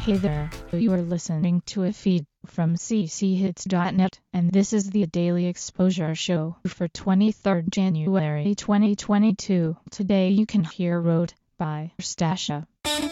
Hey there, you are listening to a feed from cchits.net, and this is the Daily Exposure Show for 23rd January 2022. Today you can hear Road by Stasha.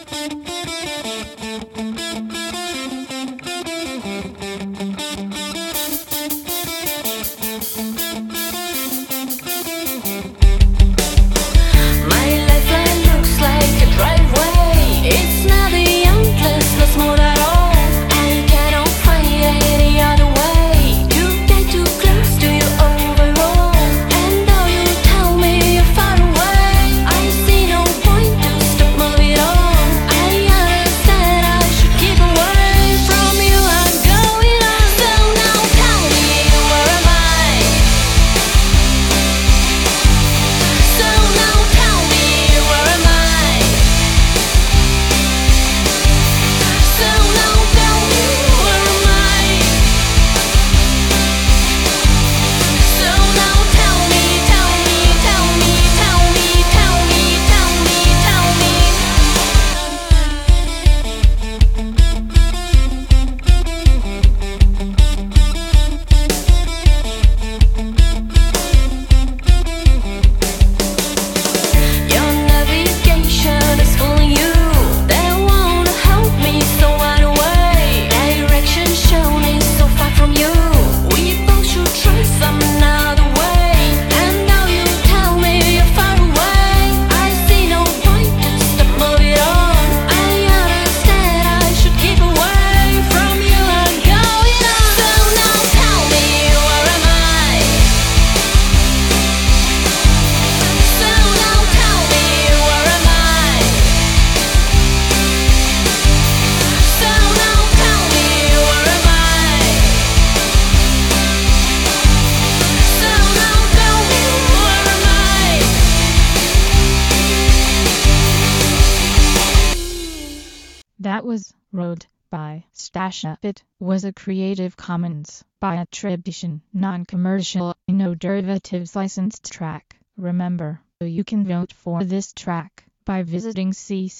That was Road by Stasha. It was a Creative Commons by attribution, non-commercial, no derivatives licensed track. Remember, you can vote for this track by visiting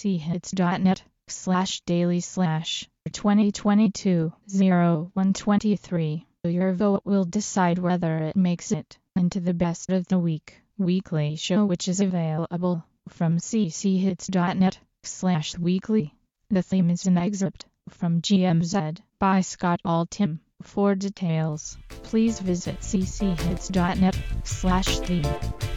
cchits.net/daily/2022-0123. Your vote will decide whether it makes it into the best of the week weekly show, which is available from cchits.net/weekly. The theme is an excerpt from GMZ by Scott Altham. For details, please visit cchits.net/theme.